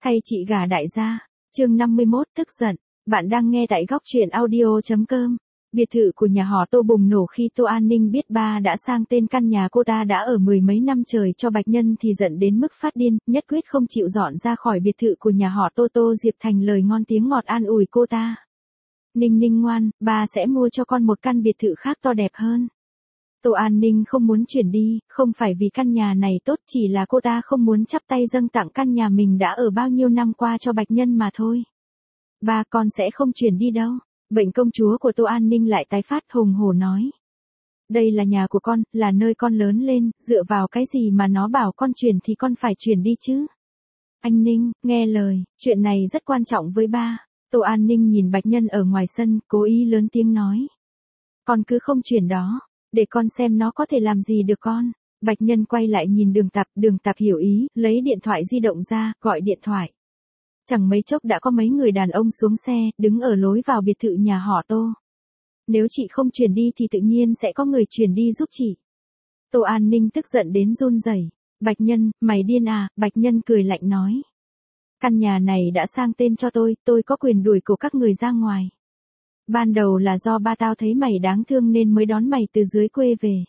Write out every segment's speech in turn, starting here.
Thay chị gả đại gia. Chương 51 tức giận. Bạn đang nghe tại góc truyện audio.com. Biệt thự của nhà họ Tô bùng nổ khi Tô An Ninh biết ba đã sang tên căn nhà cô ta đã ở mười mấy năm trời cho Bạch Nhân thì giận đến mức phát điên, nhất quyết không chịu dọn ra khỏi biệt thự của nhà họ Tô. Tô Diệp Thành lời ngon tiếng ngọt an ủi cô ta. Ninh Ninh ngoan, ba sẽ mua cho con một căn biệt thự khác to đẹp hơn. Tô An Ninh không muốn chuyển đi, không phải vì căn nhà này tốt, chỉ là cô ta không muốn chắp tay dâng tặng căn nhà mình đã ở bao nhiêu năm qua cho Bạch Nhân mà thôi. Ba con sẽ không chuyển đi đâu. Bệnh công chúa của Tô An Ninh lại tái phát, hùng hổ nói. Đây là nhà của con, là nơi con lớn lên, dựa vào cái gì mà nó bảo con chuyển thì con phải chuyển đi chứ. Anh Ninh, nghe lời, chuyện này rất quan trọng với ba. Tô An Ninh nhìn Bạch Nhân ở ngoài sân, cố ý lớn tiếng nói. Con cứ không chuyển đó, để con xem nó có thể làm gì được con. Bạch Nhân quay lại nhìn Đường Tạp hiểu ý, lấy điện thoại di động ra, gọi điện thoại. Chẳng mấy chốc đã có mấy người đàn ông xuống xe, đứng ở lối vào biệt thự nhà họ Tô. Nếu chị không chuyển đi thì tự nhiên sẽ có người chuyển đi giúp chị. Tô An Ninh tức giận đến run rẩy. Bạch Nhân, mày điên à? Bạch Nhân cười lạnh nói. Căn nhà này đã sang tên cho tôi có quyền đuổi cổ các người ra ngoài. Ban đầu là do ba tao thấy mày đáng thương nên mới đón mày từ dưới quê về.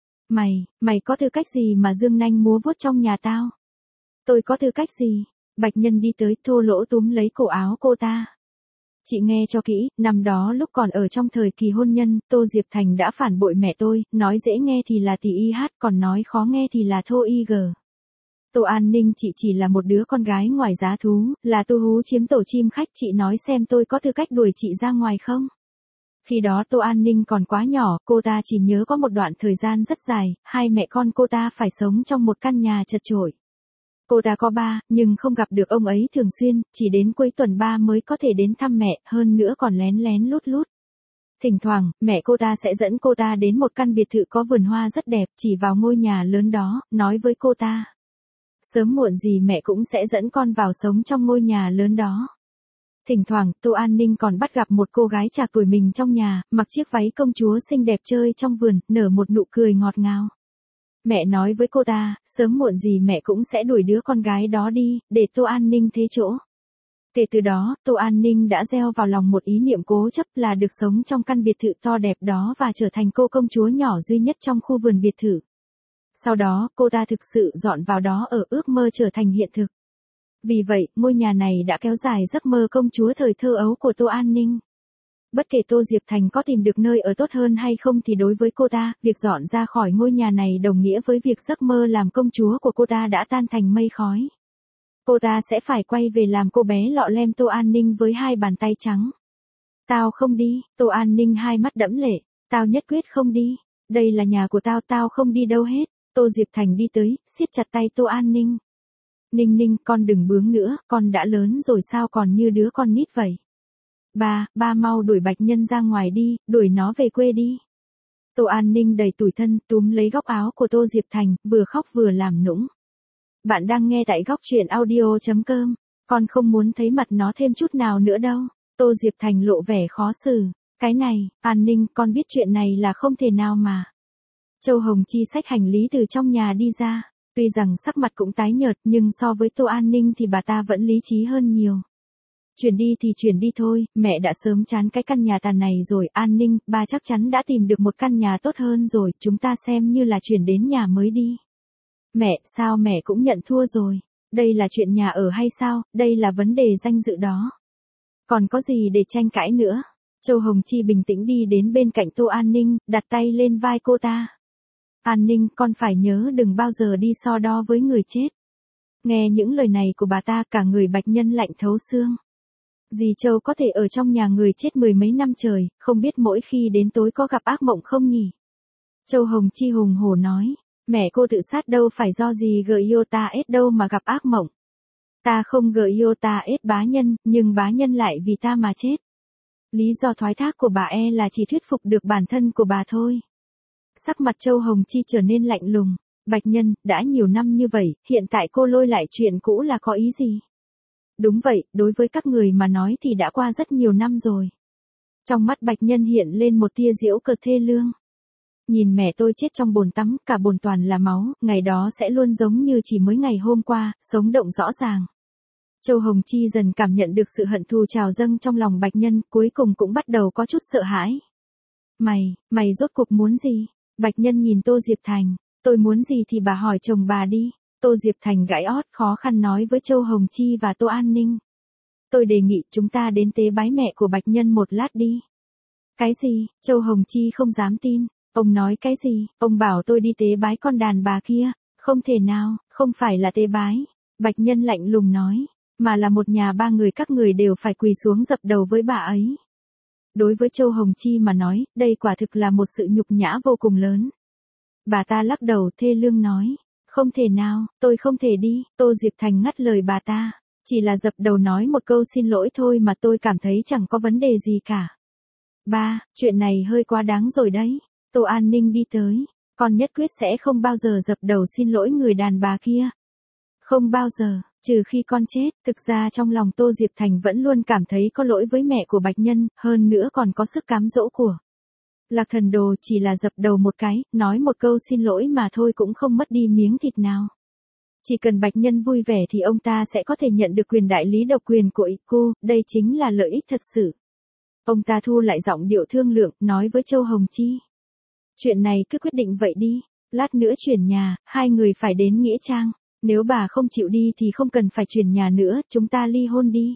Mày có tư cách gì mà dương nanh múa vuốt trong nhà tao? Tôi có tư cách gì? Bạch Nhân đi tới thô lỗ túm lấy cổ áo cô ta. Chị nghe cho kỹ, năm đó lúc còn ở trong thời kỳ hôn nhân, Tô Diệp Thành đã phản bội mẹ tôi, nói dễ nghe thì là tỳ y hát, còn nói khó nghe thì là thô y gờ. Tô An Ninh chị chỉ là một đứa con gái ngoài giá thú, là tu hú chiếm tổ chim khách, chị nói xem tôi có tư cách đuổi chị ra ngoài không? Khi đó Tô An Ninh còn quá nhỏ, cô ta chỉ nhớ có một đoạn thời gian rất dài, hai mẹ con cô ta phải sống trong một căn nhà chật chội. Cô ta có ba, nhưng không gặp được ông ấy thường xuyên, chỉ đến cuối tuần ba mới có thể đến thăm mẹ, hơn nữa còn lén lén lút lút. Thỉnh thoảng, mẹ cô ta sẽ dẫn cô ta đến một căn biệt thự có vườn hoa rất đẹp, chỉ vào ngôi nhà lớn đó, nói với cô ta. Sớm muộn gì mẹ cũng sẽ dẫn con vào sống trong ngôi nhà lớn đó. Thỉnh thoảng, Tô An Ninh còn bắt gặp một cô gái trạc tuổi mình trong nhà, mặc chiếc váy công chúa xinh đẹp chơi trong vườn, nở một nụ cười ngọt ngào. Mẹ nói với cô ta, sớm muộn gì mẹ cũng sẽ đuổi đứa con gái đó đi, để Tô An Ninh thế chỗ. Kể từ đó, Tô An Ninh đã gieo vào lòng một ý niệm cố chấp là được sống trong căn biệt thự to đẹp đó và trở thành cô công chúa nhỏ duy nhất trong khu vườn biệt thự. Sau đó, cô ta thực sự dọn vào đó ở, ước mơ trở thành hiện thực. Vì vậy, ngôi nhà này đã kéo dài giấc mơ công chúa thời thơ ấu của Tô An Ninh. Bất kể Tô Diệp Thành có tìm được nơi ở tốt hơn hay không thì đối với cô ta, việc dọn ra khỏi ngôi nhà này đồng nghĩa với việc giấc mơ làm công chúa của cô ta đã tan thành mây khói. Cô ta sẽ phải quay về làm cô bé lọ lem Tô An Ninh với hai bàn tay trắng. Tao không đi, Tô An Ninh hai mắt đẫm lệ, tao nhất quyết không đi, đây là nhà của tao, tao không đi đâu hết. Tô Diệp Thành đi tới, siết chặt tay Tô An Ninh. Ninh Ninh, con đừng bướng nữa, con đã lớn rồi sao còn như đứa con nít vậy. Ba mau đuổi Bạch Nhân ra ngoài đi, đuổi nó về quê đi. Tô An Ninh đầy tủi thân, túm lấy góc áo của Tô Diệp Thành, vừa khóc vừa làm nũng. Bạn đang nghe tại góc truyện audio.com, con không muốn thấy mặt nó thêm chút nào nữa đâu. Tô Diệp Thành lộ vẻ khó xử. Cái này, An Ninh, con biết chuyện này là không thể nào mà. Châu Hồng Chi xách hành lý từ trong nhà đi ra. Tuy rằng sắc mặt cũng tái nhợt nhưng so với Tô An Ninh thì bà ta vẫn lý trí hơn nhiều. Chuyển đi thì chuyển đi thôi, mẹ đã sớm chán cái căn nhà tàn này rồi. An Ninh, ba chắc chắn đã tìm được một căn nhà tốt hơn rồi, chúng ta xem như là chuyển đến nhà mới đi. Mẹ, sao mẹ cũng nhận thua rồi? Đây là chuyện nhà ở hay sao? Đây là vấn đề danh dự đó. Còn có gì để tranh cãi nữa? Châu Hồng Chi bình tĩnh đi đến bên cạnh Tô An Ninh, đặt tay lên vai cô ta. An Ninh, con phải nhớ đừng bao giờ đi so đo với người chết. Nghe những lời này của bà ta, cả người Bạch Nhân lạnh thấu xương. Dì Châu có thể ở trong nhà người chết mười mấy năm trời, không biết mỗi khi đến tối có gặp ác mộng không nhỉ? Châu Hồng Chi hùng hổ nói, mẹ cô tự sát đâu phải do gì Giota S đâu mà gặp ác mộng. Ta không Giota S bá Nhân, nhưng bá Nhân lại vì ta mà chết. Lý do thoái thác của bà là chỉ thuyết phục được bản thân của bà thôi. Sắc mặt Châu Hồng Chi trở nên lạnh lùng. Bạch Nhân, đã nhiều năm như vậy, hiện tại cô lôi lại chuyện cũ là có ý gì? Đúng vậy, đối với các người mà nói thì đã qua rất nhiều năm rồi. Trong mắt Bạch Nhân hiện lên một tia giễu cợt thê lương. Nhìn mẹ tôi chết trong bồn tắm, cả bồn toàn là máu, ngày đó sẽ luôn giống như chỉ mới ngày hôm qua, sống động rõ ràng. Châu Hồng Chi dần cảm nhận được sự hận thù trào dâng trong lòng Bạch Nhân, cuối cùng cũng bắt đầu có chút sợ hãi. Mày rốt cuộc muốn gì? Bạch Nhân nhìn Tô Diệp Thành, tôi muốn gì thì bà hỏi chồng bà đi. Tô Diệp Thành gãi ót khó khăn nói với Châu Hồng Chi và Tô An Ninh. Tôi đề nghị chúng ta đến tế bái mẹ của Bạch Nhân một lát đi. Cái gì? Châu Hồng Chi không dám tin. Ông nói cái gì? Ông bảo tôi đi tế bái con đàn bà kia. Không thể nào, không phải là tế bái. Bạch Nhân lạnh lùng nói, mà là một nhà ba người các người đều phải quỳ xuống dập đầu với bà ấy. Đối với Châu Hồng Chi mà nói, đây quả thực là một sự nhục nhã vô cùng lớn. Bà ta lắc đầu thê lương nói, không thể nào, tôi không thể đi. Tô Diệp Thành ngắt lời bà ta, chỉ là dập đầu nói một câu xin lỗi thôi mà tôi cảm thấy chẳng có vấn đề gì cả. Ba, chuyện này hơi quá đáng rồi đấy. Tô An Ninh đi tới, con nhất quyết sẽ không bao giờ dập đầu xin lỗi người đàn bà kia. Không bao giờ, trừ khi con chết. Thực ra trong lòng Tô Diệp Thành vẫn luôn cảm thấy có lỗi với mẹ của Bạch Nhân, hơn nữa còn có sức cám dỗ của Lạc Thần Đồ, chỉ là dập đầu một cái, nói một câu xin lỗi mà thôi cũng không mất đi miếng thịt nào. Chỉ cần Bạch Nhân vui vẻ thì ông ta sẽ có thể nhận được quyền đại lý độc quyền của IQ, đây chính là lợi ích thật sự. Ông ta thu lại giọng điệu thương lượng, nói với Châu Hồng Chi. Chuyện này cứ quyết định vậy đi, lát nữa chuyển nhà, hai người phải đến Nghĩa Trang. Nếu bà không chịu đi thì không cần phải chuyển nhà nữa, chúng ta ly hôn đi.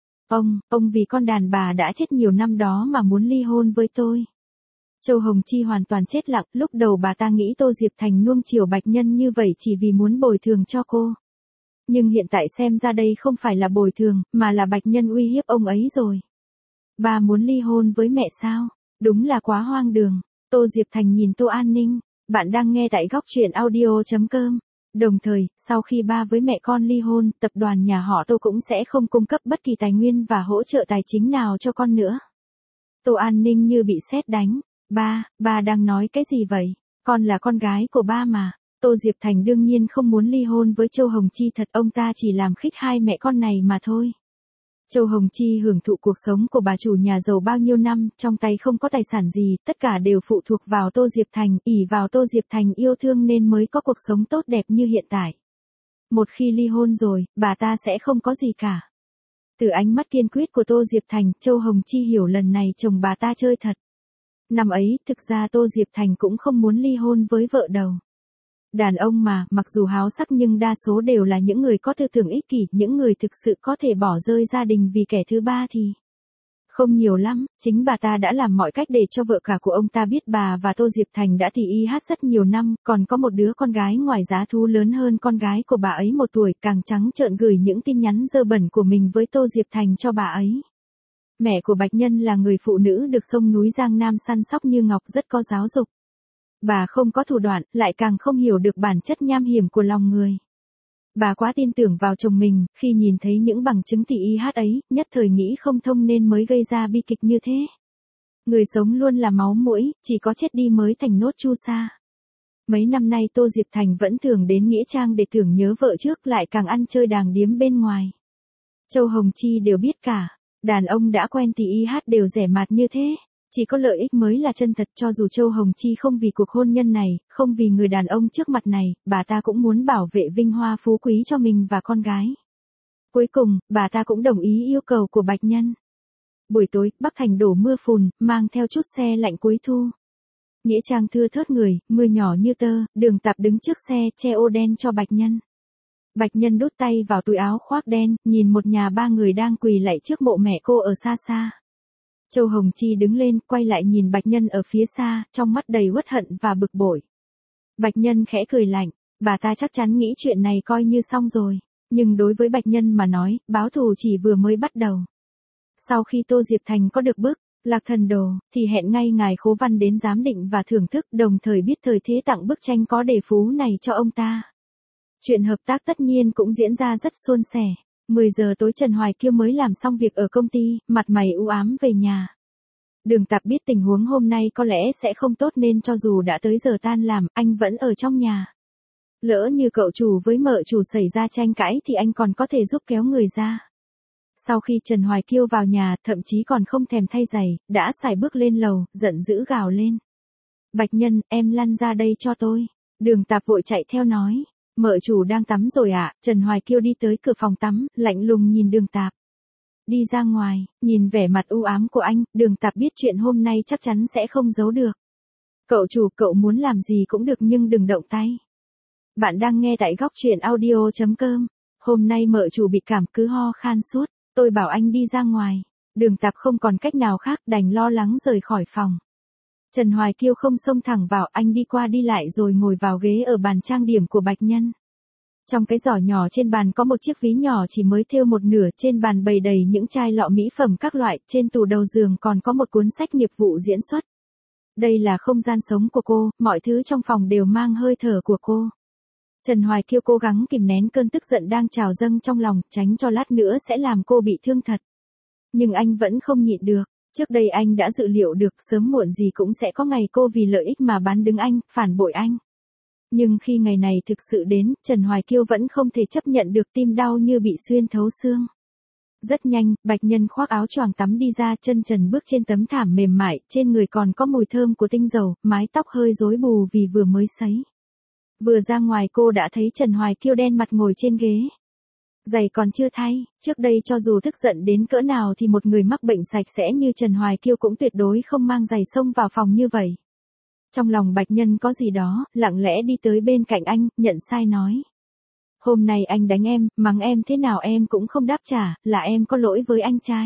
Ông vì con đàn bà đã chết nhiều năm đó mà muốn ly hôn với tôi. Châu Hồng Chi hoàn toàn chết lặng, lúc đầu bà ta nghĩ Tô Diệp Thành nuông chiều Bạch Nhân như vậy chỉ vì muốn bồi thường cho cô. Nhưng hiện tại xem ra đây không phải là bồi thường, mà là Bạch Nhân uy hiếp ông ấy rồi. Bà muốn ly hôn với mẹ sao? Đúng là quá hoang đường. Tô Diệp Thành nhìn Tô An Ninh, bạn đang nghe tại góc truyện audio.com. Đồng thời, sau khi ba với mẹ con ly hôn, tập đoàn nhà họ Tô cũng sẽ không cung cấp bất kỳ tài nguyên và hỗ trợ tài chính nào cho con nữa. Tô An Ninh như bị sét đánh. Ba đang nói cái gì vậy? Con là con gái của ba mà. Tô Diệp Thành đương nhiên không muốn ly hôn với Châu Hồng Chi thật, ông ta chỉ làm khích hai mẹ con này mà thôi. Châu Hồng Chi hưởng thụ cuộc sống của bà chủ nhà giàu bao nhiêu năm, trong tay không có tài sản gì, tất cả đều phụ thuộc vào Tô Diệp Thành, ỷ vào Tô Diệp Thành yêu thương nên mới có cuộc sống tốt đẹp như hiện tại. Một khi ly hôn rồi, bà ta sẽ không có gì cả. Từ ánh mắt kiên quyết của Tô Diệp Thành, Châu Hồng Chi hiểu lần này chồng bà ta chơi thật. Năm ấy, thực ra Tô Diệp Thành cũng không muốn ly hôn với vợ đầu. Đàn ông mà, mặc dù háo sắc nhưng đa số đều là những người có tư tưởng ích kỷ, những người thực sự có thể bỏ rơi gia đình vì kẻ thứ ba thì không nhiều lắm. Chính bà ta đã làm mọi cách để cho vợ cả của ông ta biết bà và Tô Diệp Thành đã tỉ y hát rất nhiều năm, còn có một đứa con gái ngoài giá thú lớn hơn con gái của bà ấy 1 tuổi, càng trắng trợn gửi những tin nhắn dơ bẩn của mình với Tô Diệp Thành cho bà ấy. Mẹ của Bạch Nhân là người phụ nữ được sông núi Giang Nam săn sóc như ngọc, rất có giáo dục. Bà không có thủ đoạn, lại càng không hiểu được bản chất nham hiểm của lòng người. Bà quá tin tưởng vào chồng mình, khi nhìn thấy những bằng chứng tỉ y hát ấy, nhất thời nghĩ không thông nên mới gây ra bi kịch như thế. Người sống luôn là máu mũi, chỉ có chết đi mới thành nốt chu sa. Mấy năm nay Tô Diệp Thành vẫn thường đến Nghĩa Trang để tưởng nhớ vợ trước, lại càng ăn chơi đàng điếm bên ngoài. Châu Hồng Chi đều biết cả, đàn ông đã quen tỉ y hát đều rẻ mạt như thế. Chỉ có lợi ích mới là chân thật, cho dù Châu Hồng Chi không vì cuộc hôn nhân này, không vì người đàn ông trước mặt này, bà ta cũng muốn bảo vệ vinh hoa phú quý cho mình và con gái. Cuối cùng, bà ta cũng đồng ý yêu cầu của Bạch Nhân. Buổi tối, Bắc Thành đổ mưa phùn, mang theo chút se lạnh cuối thu. Nghĩa Trang thưa thớt người, mưa nhỏ như tơ, Đường Tạp đứng trước xe, che ô đen cho Bạch Nhân. Bạch Nhân đút tay vào túi áo khoác đen, nhìn một nhà ba người đang quỳ lạy trước mộ mẹ cô ở xa xa. Châu Hồng Chi đứng lên, quay lại nhìn Bạch Nhân ở phía xa, trong mắt đầy uất hận và bực bội. Bạch Nhân khẽ cười lạnh, bà ta chắc chắn nghĩ chuyện này coi như xong rồi. Nhưng đối với Bạch Nhân mà nói, báo thù chỉ vừa mới bắt đầu. Sau khi Tô Diệp Thành có được bức Lạc Thần Đồ, thì hẹn ngay ngài Khố Văn đến giám định và thưởng thức, đồng thời biết thời thế tặng bức tranh có đề phú này cho ông ta. Chuyện hợp tác tất nhiên cũng diễn ra rất suôn sẻ. 10 giờ tối Trần Hoài Kiêu mới làm xong việc ở công ty, mặt mày u ám về nhà. Đường Tạp biết tình huống hôm nay có lẽ sẽ không tốt nên cho dù đã tới giờ tan làm, anh vẫn ở trong nhà. Lỡ như cậu chủ với mợ chủ xảy ra tranh cãi thì anh còn có thể giúp kéo người ra. Sau khi Trần Hoài Kiêu vào nhà, thậm chí còn không thèm thay giày, đã sải bước lên lầu, giận dữ gào lên. Bạch Nhân, em lăn ra đây cho tôi. Đường Tạp vội chạy theo nói. Mợ chủ đang tắm rồi ạ. Trần Hoài Kiêu đi tới cửa phòng tắm, lạnh lùng nhìn Đường Tạp. Đi ra ngoài, nhìn vẻ mặt u ám của anh, Đường Tạp biết chuyện hôm nay chắc chắn sẽ không giấu được. Cậu chủ, cậu muốn làm gì cũng được nhưng đừng động tay. Bạn đang nghe tại góc truyện audio.com. Hôm nay mợ chủ bị cảm cứ ho khan suốt, tôi bảo anh đi ra ngoài. Đường Tạp không còn cách nào khác đành lo lắng rời khỏi phòng. Trần Hoài Kiêu không xông thẳng vào, anh đi qua đi lại rồi ngồi vào ghế ở bàn trang điểm của Bạch Nhân. Trong cái giỏ nhỏ trên bàn có một chiếc ví nhỏ chỉ mới thêu một nửa, trên bàn bày đầy những chai lọ mỹ phẩm các loại, trên tủ đầu giường còn có một cuốn sách nghiệp vụ diễn xuất. Đây là không gian sống của cô, mọi thứ trong phòng đều mang hơi thở của cô. Trần Hoài Kiêu cố gắng kìm nén cơn tức giận đang trào dâng trong lòng, tránh cho lát nữa sẽ làm cô bị thương thật. Nhưng anh vẫn không nhịn được. Trước đây anh đã dự liệu được sớm muộn gì cũng sẽ có ngày cô vì lợi ích mà bán đứng anh, phản bội anh. Nhưng khi ngày này thực sự đến, Trần Hoài Kiêu vẫn không thể chấp nhận được, tim đau như bị xuyên thấu xương. Rất nhanh, Bạch Nhân khoác áo choàng tắm đi ra, chân trần bước trên tấm thảm mềm mại, trên người còn có mùi thơm của tinh dầu, mái tóc hơi rối bù vì vừa mới sấy. Vừa ra ngoài cô đã thấy Trần Hoài Kiêu đen mặt ngồi trên ghế. Giày còn chưa thay, trước đây cho dù tức giận đến cỡ nào thì một người mắc bệnh sạch sẽ như Trần Hoài Kiêu cũng tuyệt đối không mang giày xông vào phòng như vậy. Trong lòng Bạch Nhân có gì đó, lặng lẽ đi tới bên cạnh anh, nhận sai nói. Hôm nay anh đánh em, mắng em thế nào em cũng không đáp trả, là em có lỗi với anh trai.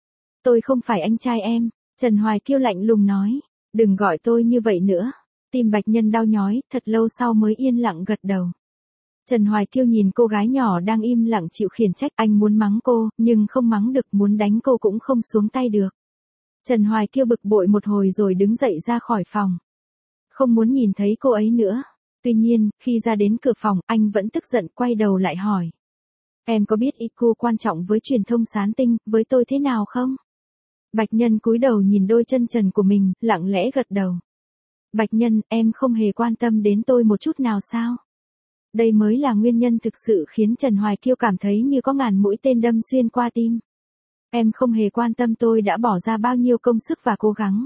Tôi không phải anh trai em, Trần Hoài Kiêu lạnh lùng nói. Đừng gọi tôi như vậy nữa. Tim Bạch Nhân đau nhói, thật lâu sau mới yên lặng gật đầu. Trần Hoài Kiêu nhìn cô gái nhỏ đang im lặng chịu khiển trách, anh muốn mắng cô, nhưng không mắng được, muốn đánh cô cũng không xuống tay được. Trần Hoài Kiêu bực bội một hồi rồi đứng dậy ra khỏi phòng. Không muốn nhìn thấy cô ấy nữa. Tuy nhiên, khi ra đến cửa phòng, anh vẫn tức giận quay đầu lại hỏi. Em có biết IQ quan trọng với truyền thông sán tinh, với tôi thế nào không? Bạch Nhân cúi đầu nhìn đôi chân trần của mình, lặng lẽ gật đầu. Bạch Nhân, em không hề quan tâm đến tôi một chút nào sao? Đây mới là nguyên nhân thực sự khiến Trần Hoài Kiêu cảm thấy như có ngàn mũi tên đâm xuyên qua tim. Em không hề quan tâm tôi đã bỏ ra bao nhiêu công sức và cố gắng.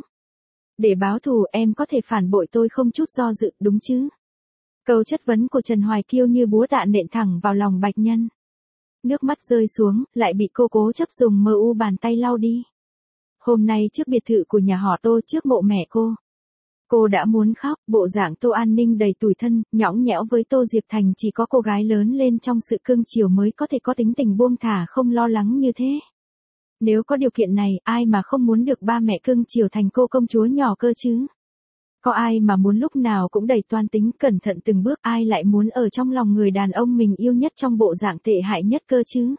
Để báo thù em có thể phản bội tôi không chút do dự, đúng chứ? Câu chất vấn của Trần Hoài Kiêu như búa tạ nện thẳng vào lòng Bạch Nhân. Nước mắt rơi xuống, lại bị cô cố chấp dùng mu bàn tay lau đi. Hôm nay trước biệt thự của nhà họ Tô, trước mộ mẹ cô đã muốn khóc, bộ dạng Tô An Ninh đầy tủi thân, nhõng nhẽo với Tô Diệp Thành, chỉ có cô gái lớn lên trong sự cưng chiều mới có thể có tính tình buông thả không lo lắng như thế. Nếu có điều kiện này, ai mà không muốn được ba mẹ cưng chiều thành cô công chúa nhỏ cơ chứ? Có ai mà muốn lúc nào cũng đầy toan tính, cẩn thận từng bước, ai lại muốn ở trong lòng người đàn ông mình yêu nhất trong bộ dạng tệ hại nhất cơ chứ?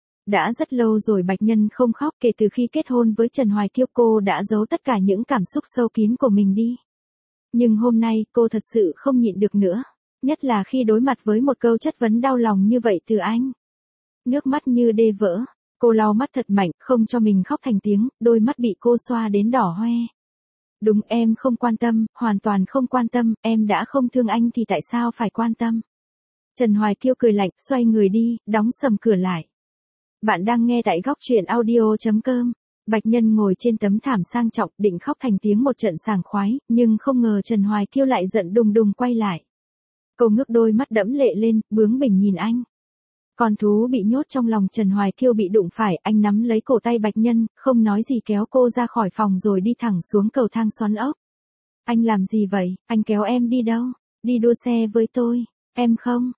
Đã rất lâu rồi Bạch Nhân không khóc, kể từ khi kết hôn với Trần Hoài Kiêu cô đã giấu tất cả những cảm xúc sâu kín của mình đi. Nhưng hôm nay cô thật sự không nhịn được nữa, nhất là khi đối mặt với một câu chất vấn đau lòng như vậy từ anh. Nước mắt như đê vỡ, cô lau mắt thật mạnh, không cho mình khóc thành tiếng, đôi mắt bị cô xoa đến đỏ hoe. Đúng, em không quan tâm, hoàn toàn không quan tâm, em đã không thương anh thì tại sao phải quan tâm? Trần Hoài Kiêu cười lạnh, xoay người đi, đóng sầm cửa lại. Bạn đang nghe tại góc truyện audio.com. Bạch Nhân ngồi trên tấm thảm sang trọng, định khóc thành tiếng một trận sảng khoái, nhưng không ngờ Trần Hoài Kiêu lại giận đùng đùng quay lại. Cô ngước đôi mắt đẫm lệ lên, bướng bỉnh nhìn anh. Con thú bị nhốt trong lòng Trần Hoài Kiêu bị đụng phải, anh nắm lấy cổ tay Bạch Nhân, không nói gì kéo cô ra khỏi phòng rồi đi thẳng xuống cầu thang xoắn ốc. Anh làm gì vậy, anh kéo em đi đâu? Đi đua xe với tôi. Em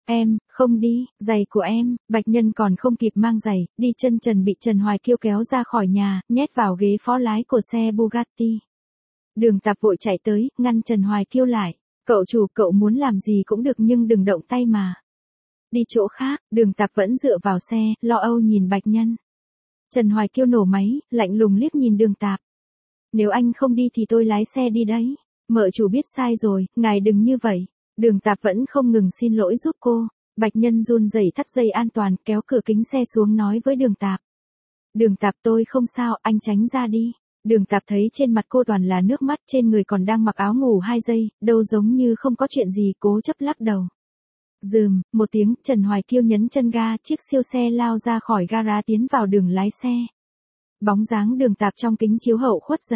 không đi, giày của em. Bạch Nhân còn không kịp mang giày, đi chân trần bị Trần Hoài Kiêu kéo ra khỏi nhà, nhét vào ghế phó lái của xe Bugatti. Đường Tạp vội chạy tới, ngăn Trần Hoài Kiêu lại. Cậu chủ, cậu muốn làm gì cũng được nhưng đừng động tay mà. Đi chỗ khác, Đường Tạp vẫn dựa vào xe, lo âu nhìn Bạch Nhân. Trần Hoài Kiêu nổ máy, lạnh lùng liếc nhìn Đường Tạp. Nếu anh không đi thì tôi lái xe đi đấy. Mợ chủ biết sai rồi, ngài đừng như vậy. Đường Tạp vẫn không ngừng xin lỗi giúp cô. Bạch Nhân run rẩy thắt dây an toàn, kéo cửa kính xe xuống nói với Đường Tạp. Đường Tạp, tôi không sao, anh tránh ra đi. Đường Tạp thấy trên mặt cô toàn là nước mắt, trên người còn đang mặc áo ngủ 2 giây, đâu giống như không có chuyện gì, cố chấp lắc đầu. Dườm, một tiếng, Trần Hoài Kiêu nhấn chân ga, chiếc siêu xe lao ra khỏi gara tiến vào đường lái xe. Bóng dáng Đường Tạp trong kính chiếu hậu khuất dần.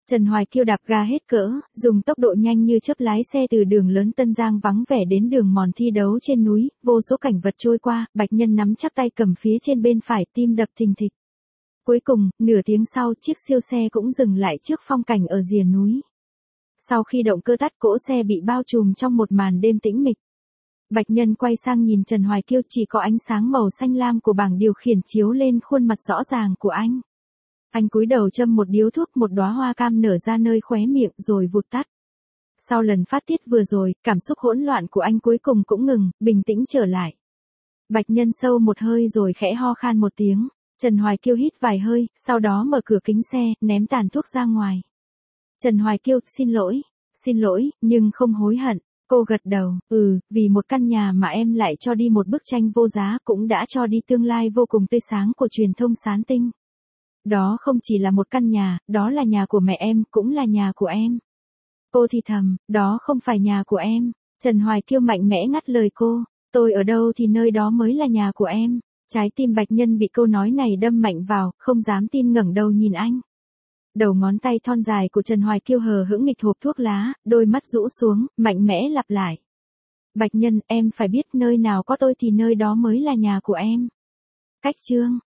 Trần Hoài Kiêu đạp ga hết cỡ, dùng tốc độ nhanh như chớp lái xe từ đường lớn Tân Giang vắng vẻ đến đường mòn thi đấu trên núi, vô số cảnh vật trôi qua, Bạch Nhân nắm chắp tay cầm phía trên bên phải, tim đập thình thịch. Cuối cùng, nửa tiếng sau, chiếc siêu xe cũng dừng lại trước phong cảnh ở rìa núi. Sau khi động cơ tắt, cỗ xe bị bao trùm trong một màn đêm tĩnh mịch. Bạch Nhân quay sang nhìn Trần Hoài Kiêu, chỉ có ánh sáng màu xanh lam của bảng điều khiển chiếu lên khuôn mặt rõ ràng của anh. Anh cúi đầu châm một điếu thuốc, một đóa hoa cam nở ra nơi khóe miệng rồi vụt tắt. Sau lần phát tiết vừa rồi, cảm xúc hỗn loạn của anh cuối cùng cũng ngừng, bình tĩnh trở lại. Bạch Nhân sâu một hơi rồi khẽ ho khan một tiếng. Trần Hoài Kiêu hít vài hơi, sau đó mở cửa kính xe, ném tàn thuốc ra ngoài. Trần Hoài Kiêu, xin lỗi, nhưng không hối hận. Cô gật đầu, vì một căn nhà mà em lại cho đi một bức tranh vô giá, cũng đã cho đi tương lai vô cùng tươi sáng của truyền thông Sán Tinh. Đó không chỉ là một căn nhà, đó là nhà của mẹ em, cũng là nhà của em. Cô thì thầm, đó không phải nhà của em. Trần Hoài Kiêu mạnh mẽ ngắt lời cô, tôi ở đâu thì nơi đó mới là nhà của em. Trái tim Bạch Nhân bị câu nói này đâm mạnh vào, không dám tin ngẩng đầu nhìn anh. Đầu ngón tay thon dài của Trần Hoài Kiêu hờ hững nghịch hộp thuốc lá, đôi mắt rũ xuống, mạnh mẽ lặp lại. Bạch Nhân, em phải biết nơi nào có tôi thì nơi đó mới là nhà của em. Cách chương